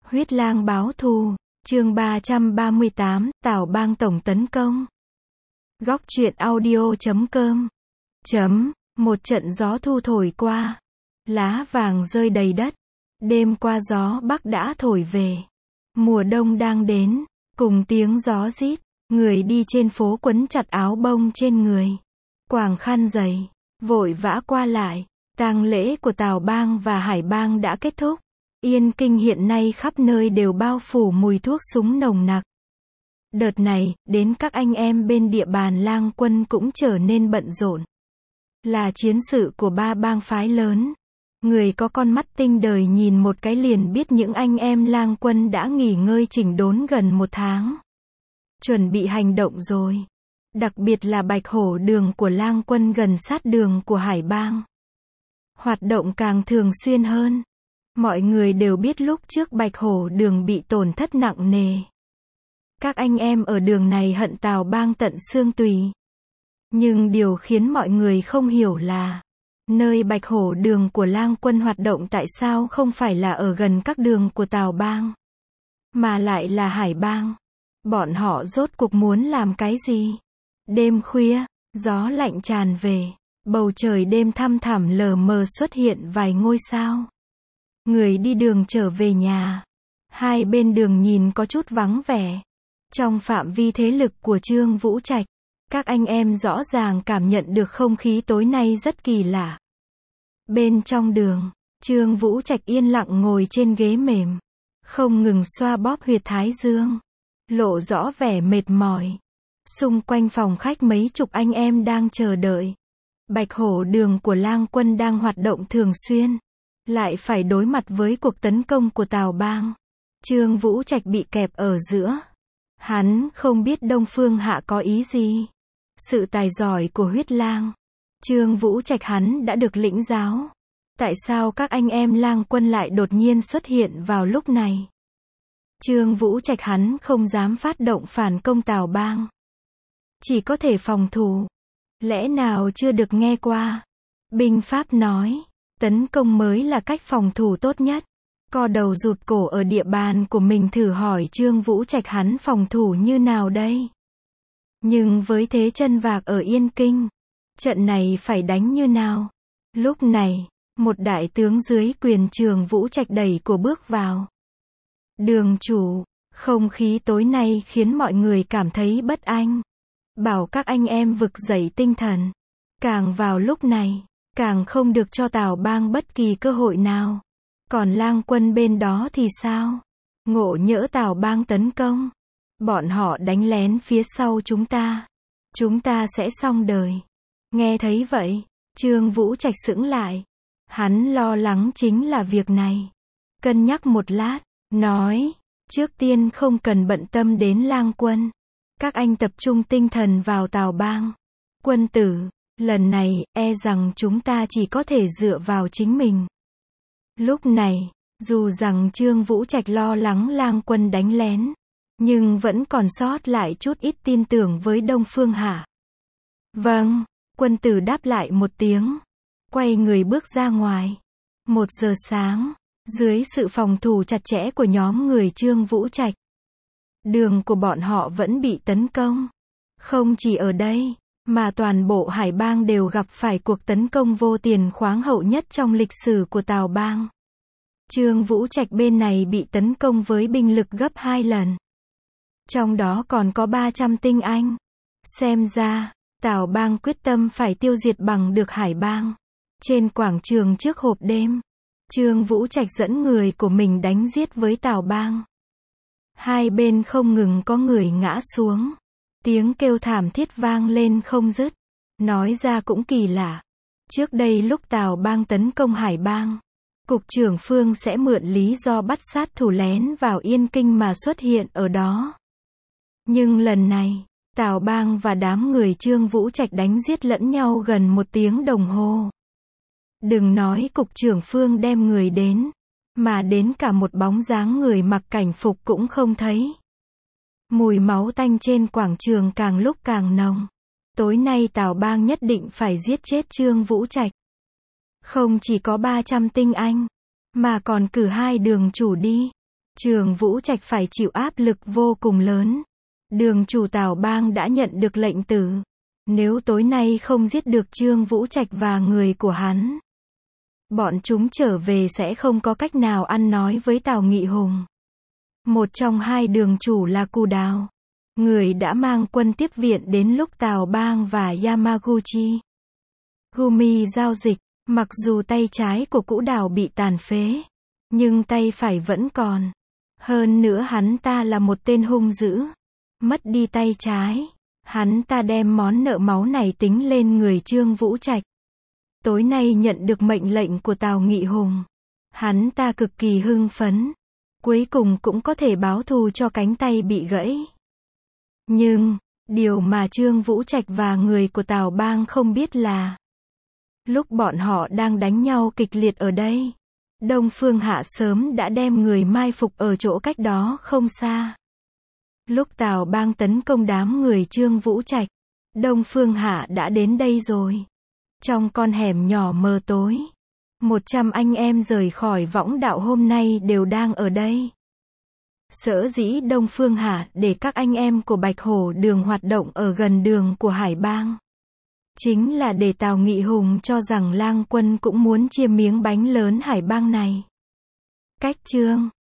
Huyết lang báo thù, chương 338, Tào Bang tổng tấn công. Góc truyện audio.com. Một trận gió thu thổi qua. Lá vàng rơi đầy đất. Đêm qua gió bắc đã thổi về. Mùa đông đang đến, cùng tiếng gió rít. Người đi trên phố quấn chặt áo bông trên người. Quàng khăn dày, vội vã qua lại. Tang lễ của Tào Bang và Hải Bang đã kết thúc. Yên Kinh hiện nay khắp nơi đều bao phủ mùi thuốc súng nồng nặc. Đợt này, đến các anh em bên địa bàn Lang Quân cũng trở nên bận rộn. Là chiến sự của ba bang phái lớn. Người có con mắt tinh đời nhìn một cái liền biết những anh em Lang Quân đã nghỉ ngơi chỉnh đốn gần một tháng. Chuẩn bị hành động rồi. Đặc biệt là Bạch Hổ đường của Lang Quân gần sát đường của Hải Bang. Hoạt động càng thường xuyên hơn. Mọi người đều biết lúc trước Bạch Hổ đường bị tổn thất nặng nề. Các anh em ở đường này hận Tào Bang tận xương tủy. Nhưng điều khiến mọi người không hiểu là nơi Bạch Hổ đường của Lang Quân hoạt động tại sao không phải là ở gần các đường của Tào Bang, mà lại là Hải Bang. Bọn họ rốt cuộc muốn làm cái gì? Đêm khuya, gió lạnh tràn về, bầu trời đêm thăm thẳm lờ mờ xuất hiện vài ngôi sao. Người đi đường trở về nhà. Hai bên đường nhìn có chút vắng vẻ. Trong phạm vi thế lực của Trương Vũ Trạch, các anh em rõ ràng cảm nhận được không khí tối nay rất kỳ lạ. Bên trong đường, Trương Vũ Trạch yên lặng ngồi trên ghế mềm, không ngừng xoa bóp huyệt thái dương, lộ rõ vẻ mệt mỏi. Xung quanh phòng khách mấy chục anh em đang chờ đợi. Bạch Hổ đường của Lang Quân đang hoạt động thường xuyên, lại phải đối mặt với cuộc tấn công của Tào Bang. Trương Vũ Trạch bị kẹp ở giữa. Hắn không biết Đông Phương Hạ có ý gì. Sự tài giỏi của Huyết Lang, Trương Vũ Trạch hắn đã được lĩnh giáo. Tại sao các anh em Lang Quân lại đột nhiên xuất hiện vào lúc này? Trương Vũ Trạch hắn không dám phát động phản công Tào Bang, chỉ có thể phòng thủ. Lẽ nào chưa được nghe qua? Binh pháp nói, tấn công mới là cách phòng thủ tốt nhất. Co đầu rụt cổ ở địa bàn của mình thử hỏi Trương Vũ Trạch hắn phòng thủ như nào đây? Nhưng với thế chân vạc ở Yên Kinh, trận này phải đánh như nào? Lúc này, một đại tướng dưới quyền Trương Vũ Trạch đẩy của bước vào. Đường chủ, không khí tối nay khiến mọi người cảm thấy bất an. Bảo các anh em vực dậy tinh thần. Càng vào lúc này, càng không được cho Tào Bang bất kỳ cơ hội nào. Còn Lang Quân bên đó thì sao? Ngộ nhỡ Tào Bang tấn công, bọn họ đánh lén phía sau chúng ta sẽ xong đời. Nghe thấy vậy, Trương Vũ Trạch sững lại. Hắn lo lắng chính là việc này. Cân nhắc một lát, nói, trước tiên không cần bận tâm đến Lang Quân. Các anh tập trung tinh thần vào Tào Bang. Quân tử, lần này, e rằng chúng ta chỉ có thể dựa vào chính mình. Lúc này, dù rằng Trương Vũ Trạch lo lắng Lang Quân đánh lén, nhưng vẫn còn sót lại chút ít tin tưởng với Đông Phương Hạ. Vâng, quân tử đáp lại một tiếng, quay người bước ra ngoài. 1 giờ sáng, dưới sự phòng thủ chặt chẽ của nhóm người Trương Vũ Trạch, đường của bọn họ vẫn bị tấn công. Không chỉ ở đây, mà toàn bộ Hải Bang đều gặp phải cuộc tấn công vô tiền khoáng hậu nhất trong lịch sử của Tào Bang. Trương Vũ Trạch bên này bị tấn công với binh lực gấp 2 lần. Trong đó còn có 300 tinh anh. Xem ra, Tào Bang quyết tâm phải tiêu diệt bằng được Hải Bang. Trên quảng trường trước hộp đêm, Trương Vũ Trạch dẫn người của mình đánh giết với Tào Bang. Hai bên không ngừng có người ngã xuống. Tiếng kêu thảm thiết vang lên không dứt. Nói ra cũng kỳ lạ. Trước đây lúc Tào Bang tấn công Hải Bang, Cục trưởng Phương sẽ mượn lý do bắt sát thủ lén vào Yên Kinh mà xuất hiện ở đó. Nhưng lần này, Tào Bang và đám người Trương Vũ Trạch đánh giết lẫn nhau gần 1 tiếng đồng hồ. Đừng nói Cục trưởng Phương đem người đến, mà đến cả một bóng dáng người mặc cảnh phục cũng không thấy. Mùi máu tanh trên quảng trường càng lúc càng nồng. Tối nay Tào Bang nhất định phải giết chết Trương Vũ Trạch. Không chỉ có 300 tinh anh, mà còn cử 2 đường chủ đi. Trường Vũ Trạch phải chịu áp lực vô cùng lớn. Đường chủ Tào Bang đã nhận được lệnh tử. Nếu tối nay không giết được Trương Vũ Trạch và người của hắn, bọn chúng trở về sẽ không có cách nào ăn nói với Tào Nghị Hùng. Một trong hai đường chủ là Cù Đào, người đã mang quân tiếp viện đến lúc Tào Bang và Yamaguchi Gumi giao dịch. Mặc dù tay trái của Cũ Đào bị tàn phế, nhưng tay phải vẫn còn. Hơn nữa hắn ta là một tên hung dữ. Mất đi tay trái, hắn ta đem món nợ máu này tính lên người Trương Vũ Trạch. Tối nay nhận được mệnh lệnh của Tào Nghị Hùng, hắn ta cực kỳ hưng phấn. Cuối cùng cũng có thể báo thù cho cánh tay bị gãy. Nhưng, điều mà Trương Vũ Trạch và người của Tào Bang không biết là, lúc bọn họ đang đánh nhau kịch liệt ở đây, Đông Phương Hạ sớm đã đem người mai phục ở chỗ cách đó không xa. Lúc Tào Bang tấn công đám người Trương Vũ Trạch, Đông Phương Hạ đã đến đây rồi. Trong con hẻm nhỏ mờ tối, 100 anh em rời khỏi võng đạo hôm nay đều đang ở đây. Sở dĩ Đông Phương Hạ để các anh em của Bạch Hổ Đường hoạt động ở gần đường của Hải Bang, chính là để Tào Nghị Hùng cho rằng Lang Quân cũng muốn chia miếng bánh lớn Hải Bang này. Cách chương